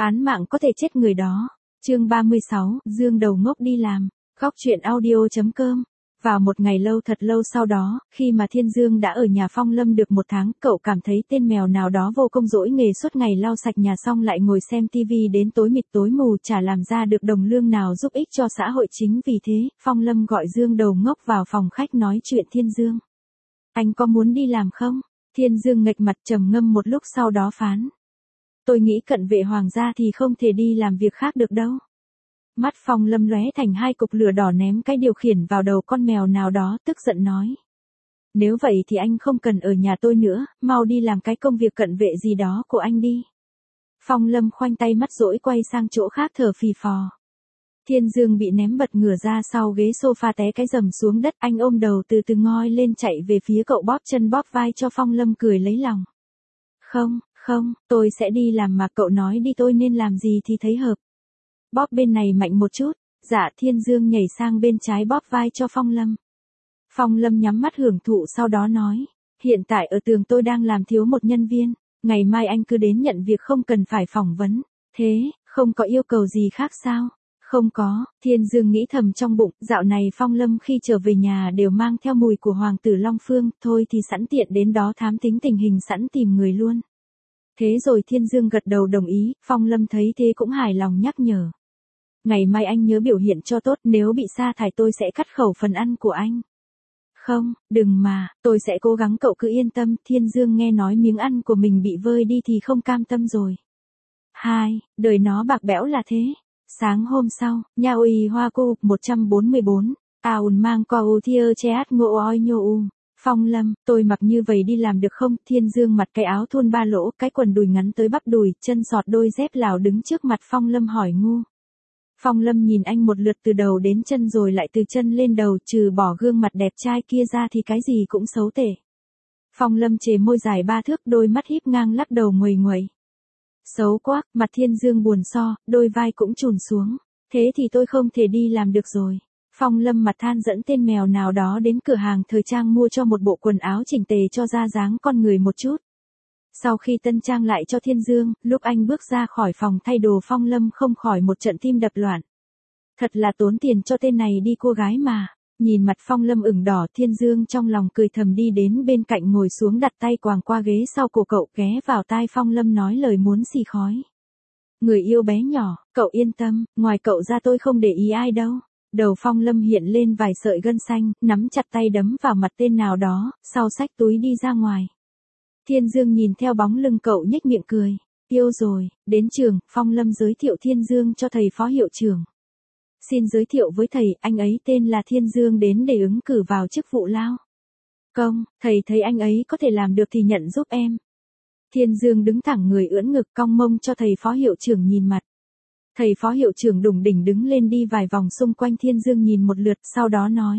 Án mạng có thể chết người đó. Chương 36, Dương đầu ngốc đi làm. Góc truyện audio.com. Vào một ngày lâu thật lâu sau đó, khi mà Thiên Dương đã ở nhà Phong Lâm được một tháng, cậu cảm thấy tên mèo nào đó vô công dỗi nghề suốt ngày lau sạch nhà xong lại ngồi xem tivi đến tối mịt tối mù, chả làm ra được đồng lương nào giúp ích cho xã hội. Chính vì thế, Phong Lâm gọi Dương đầu ngốc vào phòng khách nói chuyện. Thiên Dương, anh có muốn đi làm không? Thiên Dương nghệch mặt trầm ngâm một lúc sau đó phán. Tôi nghĩ cận vệ hoàng gia thì không thể đi làm việc khác được đâu. Mắt Phong Lâm lóe thành hai cục lửa đỏ, ném cái điều khiển vào đầu con mèo nào đó, tức giận nói. Nếu vậy thì anh không cần ở nhà tôi nữa, mau đi làm cái công việc cận vệ gì đó của anh đi. Phong Lâm khoanh tay mắt rỗi quay sang chỗ khác thở phì phò. Thiên Dương bị ném bật ngửa ra sau ghế sofa, té cái rầm xuống đất. Anh ôm đầu từ từ ngoi lên chạy về phía cậu, bóp chân bóp vai cho Phong Lâm cười lấy lòng. Không, tôi sẽ đi làm mà, cậu nói đi, tôi nên làm gì thì thấy hợp. Bóp bên này mạnh một chút. Dạ. Thiên Dương nhảy sang bên trái bóp vai cho Phong Lâm. Phong Lâm nhắm mắt hưởng thụ sau đó nói. Hiện tại ở Tường tôi đang làm thiếu một nhân viên. Ngày mai anh cứ đến nhận việc, không cần phải phỏng vấn. Thế, không có yêu cầu gì khác sao? Không có. Thiên Dương nghĩ thầm trong bụng, dạo này Phong Lâm khi trở về nhà đều mang theo mùi của Hoàng tử Long Phương, thôi thì sẵn tiện đến đó thám tính tình hình, sẵn tìm người luôn. Thế rồi Thiên Dương gật đầu đồng ý. Phong Lâm thấy thế cũng hài lòng nhắc nhở. Ngày mai anh nhớ biểu hiện cho tốt, nếu bị sa thải tôi sẽ cắt khẩu phần ăn của anh. Không, đừng mà, tôi sẽ cố gắng, cậu cứ yên tâm. Thiên Dương nghe nói miếng ăn của mình bị vơi đi thì không cam tâm rồi. Đời nó bạc bẽo là thế. Sáng hôm sau, nhà uy hoa cô 144, Aun mang co u thiơ cheat ngô oi nhô u. Phong Lâm, tôi mặc như vậy đi làm được không? Thiên Dương mặc cái áo thun ba lỗ, cái quần đùi ngắn tới bắp đùi, chân sọt đôi dép Lào đứng trước mặt Phong Lâm hỏi ngu. Phong Lâm nhìn anh một lượt từ đầu đến chân rồi lại từ chân lên đầu, trừ bỏ gương mặt đẹp trai kia ra thì cái gì cũng xấu tệ. Phong Lâm chề môi dài 3 thước, đôi mắt híp ngang lắc đầu nguầy nguậy. Xấu quá. Mặt Thiên Dương buồn so, đôi vai cũng chùn xuống. Thế thì tôi không thể đi làm được rồi. Phong Lâm mặt than dẫn tên mèo nào đó đến cửa hàng thời trang mua cho một bộ quần áo chỉnh tề cho ra dáng con người một chút. Sau khi tân trang lại cho Thiên Dương, lúc anh bước ra khỏi phòng thay đồ, Phong Lâm không khỏi một trận tim đập loạn. Thật là tốn tiền cho tên này đi cô gái mà. Nhìn mặt Phong Lâm ửng đỏ, Thiên Dương trong lòng cười thầm, đi đến bên cạnh ngồi xuống, đặt tay quàng qua ghế sau cổ cậu, ghé vào tai Phong Lâm nói lời muốn xì khói. Người yêu bé nhỏ, cậu yên tâm, ngoài cậu ra tôi không để ý ai đâu. Đầu Phong Lâm hiện lên vài sợi gân xanh, nắm chặt tay đấm vào mặt tên nào đó, sau xách túi đi ra ngoài. Thiên Dương nhìn theo bóng lưng cậu nhếch miệng cười. Yêu rồi. Đến trường, Phong Lâm giới thiệu Thiên Dương cho thầy phó hiệu trưởng. Xin giới thiệu với thầy, anh ấy tên là Thiên Dương, đến để ứng cử vào chức vụ lao công. Thầy thấy anh ấy có thể làm được thì nhận giúp em. Thiên Dương đứng thẳng người, ưỡn ngực, cong mông cho thầy phó hiệu trưởng nhìn mặt. Thầy phó hiệu trưởng đủng đỉnh đứng lên đi vài vòng xung quanh Thiên Dương nhìn một lượt, sau đó nói.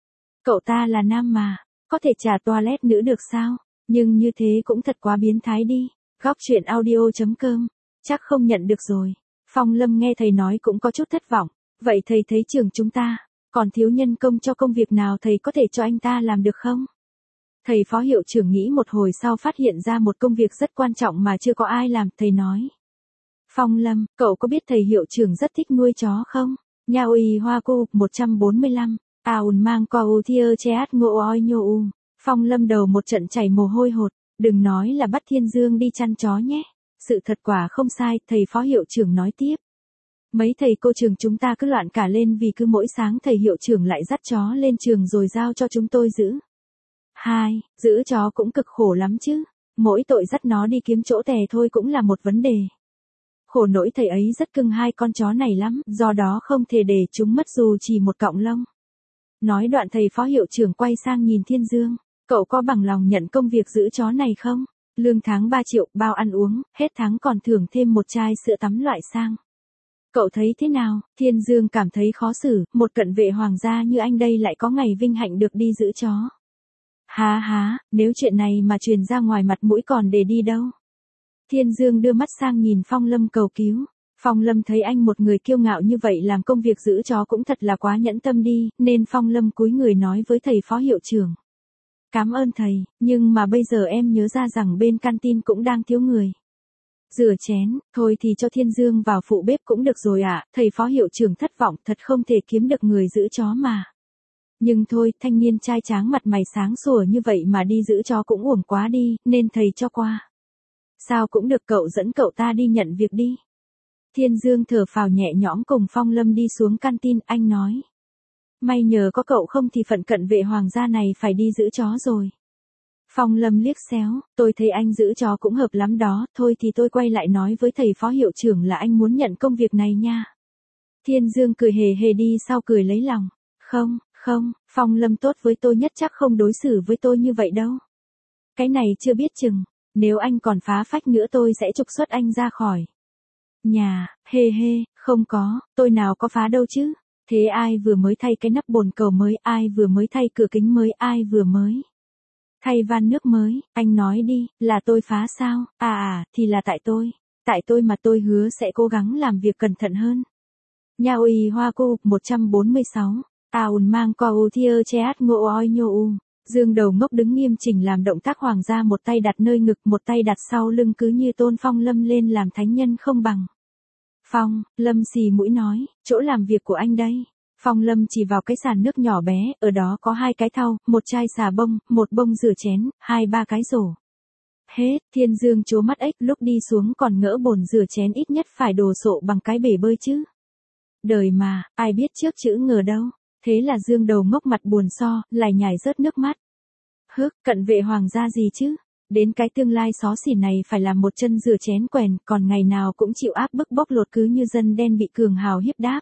Cậu ta là nam mà, có thể trả toilet nữ được sao? Nhưng như thế cũng thật quá biến thái đi. Góc truyện audio.com. Chắc không nhận được rồi. Phong Lâm nghe thầy nói cũng có chút thất vọng. Vậy thầy thấy trường chúng ta còn thiếu nhân công cho công việc nào, thầy có thể cho anh ta làm được không? Thầy phó hiệu trưởng nghĩ một hồi sau phát hiện ra một công việc rất quan trọng mà chưa có ai làm. Thầy nói. Phong Lâm, cậu có biết thầy hiệu trưởng rất thích nuôi chó không? Nhà uy hoa cô 145, Aun mang co u thiơ cheat ngô oi nhô u. Phong Lâm đầu một trận chảy mồ hôi hột. Đừng nói là bắt Thiên Dương đi chăn chó nhé. Sự thật quả không sai. Thầy phó hiệu trưởng nói tiếp. Mấy thầy cô trường chúng ta cứ loạn cả lên vì cứ mỗi sáng thầy hiệu trưởng lại dắt chó lên trường rồi giao cho chúng tôi giữ. Giữ chó cũng cực khổ lắm chứ. Mỗi tội dắt nó đi kiếm chỗ tè thôi cũng là một vấn đề. Khổ nỗi thầy ấy rất cưng hai con chó này lắm, do đó không thể để chúng mất dù chỉ một cọng lông. Nói đoạn thầy phó hiệu trưởng quay sang nhìn Thiên Dương. Cậu có bằng lòng nhận công việc giữ chó này không? Lương tháng 3 triệu, bao ăn uống, hết tháng còn thưởng thêm một chai sữa tắm loại sang. Cậu thấy thế nào? Thiên Dương cảm thấy khó xử, một cận vệ hoàng gia như anh đây lại có ngày vinh hạnh được đi giữ chó. Nếu chuyện này mà truyền ra ngoài mặt mũi còn để đi đâu? Thiên Dương đưa mắt sang nhìn Phong Lâm cầu cứu. Phong Lâm thấy anh một người kiêu ngạo như vậy làm công việc giữ chó cũng thật là quá nhẫn tâm đi, nên Phong Lâm cúi người nói với thầy phó hiệu trưởng. Cảm ơn thầy, nhưng mà bây giờ em nhớ ra rằng bên canteen cũng đang thiếu người. Rửa chén, thôi thì cho Thiên Dương vào phụ bếp cũng được rồi ạ, thầy phó hiệu trưởng thất vọng, thật không thể kiếm được người giữ chó mà. Nhưng thôi, thanh niên trai tráng mặt mày sáng sủa như vậy mà đi giữ chó cũng uổng quá đi, nên thầy cho qua. Sao cũng được, cậu dẫn cậu ta đi nhận việc đi. Thiên Dương thở phào nhẹ nhõm cùng Phong Lâm đi xuống canteen, anh nói. May nhờ có cậu không thì phận cận vệ hoàng gia này phải đi giữ chó rồi. Phong Lâm liếc xéo, tôi thấy anh giữ chó cũng hợp lắm đó, thôi thì tôi quay lại nói với thầy phó hiệu trưởng là anh muốn nhận công việc này nha. Thiên Dương cười hề hề đi sau cười lấy lòng. Không, Phong Lâm tốt với tôi nhất chắc không đối xử với tôi như vậy đâu. Cái này chưa biết chừng, nếu anh còn phá phách nữa tôi sẽ trục xuất anh ra khỏi nhà. Hê, không có, tôi nào có phá đâu chứ. Thế ai vừa mới thay cái nắp bồn cầu mới, ai vừa mới thay cửa kính mới, ai vừa mới thay van nước mới, anh nói đi, là tôi phá sao? Thì là tại tôi mà tôi hứa sẽ cố gắng làm việc cẩn thận hơn. Nha uy hoa cô, 146. Aun mang qua u thiơ cheat ngô oi nhô u. Dương Đầu Ngốc đứng nghiêm chỉnh làm động tác hoàng gia, một tay đặt nơi ngực, một tay đặt sau lưng, cứ như tôn Phong Lâm lên làm thánh nhân không bằng. Phong Lâm xì mũi nói, chỗ làm việc của anh đây. Phong Lâm chỉ vào cái sàn nước nhỏ bé, ở đó có 2 cái thau, một chai xà bông, một bông rửa chén, 2-3 cái rổ. Hết, Thiên Dương trố mắt ếch, lúc đi xuống còn ngỡ bồn rửa chén ít nhất phải đồ sộ bằng cái bể bơi chứ. Đời mà, ai biết trước chữ ngờ đâu. Thế là Dương Đầu Ngốc mặt buồn so, lại nhảy rớt nước mắt. Cận vệ hoàng gia gì chứ? Đến cái tương lai xó xỉn này phải làm một chân rửa chén quèn, còn ngày nào cũng chịu áp bức bóc lột cứ như dân đen bị cường hào hiếp đáp.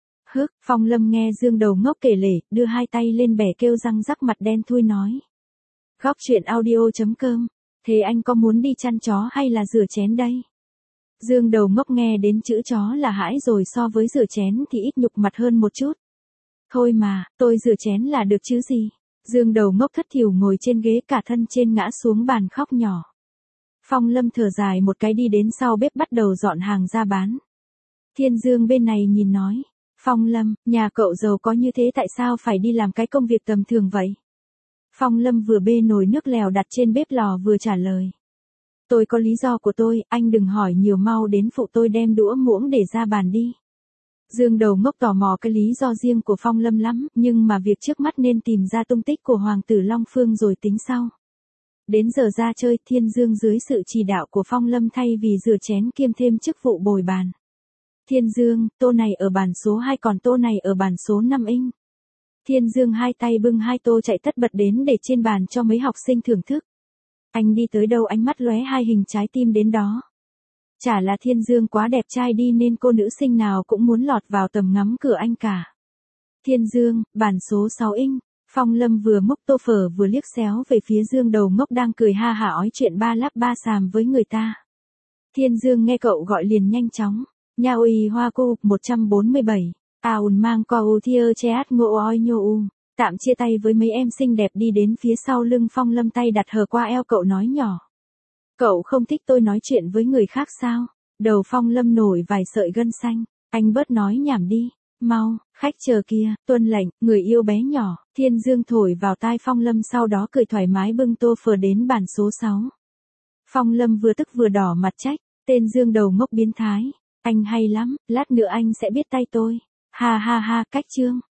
Phong Lâm nghe Dương Đầu Ngốc kể lể, đưa 2 tay lên bẻ kêu răng rắc mặt đen thui nói. Góc truyện audio.com, thế anh có muốn đi chăn chó hay là rửa chén đây? Dương Đầu Ngốc nghe đến chữ chó là hãi rồi, so với rửa chén thì ít nhục mặt hơn một chút. Thôi mà, tôi rửa chén là được chứ gì. Dương Đầu Ngốc thất thểu ngồi trên ghế, cả thân trên ngã xuống bàn khóc nhỏ. Phong Lâm thở dài một cái đi đến sau bếp bắt đầu dọn hàng ra bán. Thiên Dương bên này nhìn nói. Phong Lâm, nhà cậu giàu có như thế tại sao phải đi làm cái công việc tầm thường vậy? Phong Lâm vừa bê nồi nước lèo đặt trên bếp lò vừa trả lời. Tôi có lý do của tôi, anh đừng hỏi nhiều, mau đến phụ tôi đem đũa muỗng để ra bàn đi. Dương Đầu Ngốc tò mò cái lý do riêng của Phong Lâm lắm, nhưng mà việc trước mắt nên tìm ra tung tích của Hoàng tử Long Phương rồi tính sau. Đến giờ ra chơi, Thiên Dương dưới sự chỉ đạo của Phong Lâm thay vì rửa chén kiêm thêm chức vụ bồi bàn. Thiên Dương, tô này ở bàn số 2 còn tô này ở bàn số 5 inch. Thiên Dương 2 tay bưng 2 tô chạy tất bật đến để trên bàn cho mấy học sinh thưởng thức. Anh đi tới đâu ánh mắt lóe 2 hình trái tim đến đó. Chả là Thiên Dương quá đẹp trai đi nên cô nữ sinh nào cũng muốn lọt vào tầm ngắm cửa anh cả. Thiên Dương, bản số 6 inch. Phong Lâm vừa múc tô phở vừa liếc xéo về phía Dương Đầu Ngốc đang cười ha hả ói chuyện ba lắp ba xàm với người ta. Thiên Dương nghe cậu gọi liền nhanh chóng. Nha uy hoa cô, 147. Aun mang qua u thiơ cheat ngô oi nhô u. Tạm chia tay với mấy em xinh đẹp đi đến phía sau lưng Phong Lâm, tay đặt hờ qua eo cậu nói nhỏ. Cậu không thích tôi nói chuyện với người khác sao? Đầu Phong Lâm nổi vài sợi gân xanh. Anh bớt nói nhảm đi. Mau, khách chờ kia, tuân lệnh, người yêu bé nhỏ. Thiên Dương thổi vào tai Phong Lâm, sau đó cười thoải mái bưng tô phở đến bàn số 6. Phong Lâm vừa tức vừa đỏ mặt trách. Tên Dương Đầu Ngốc biến thái. Anh hay lắm, lát nữa anh sẽ biết tay tôi. Ha ha ha, cách chương.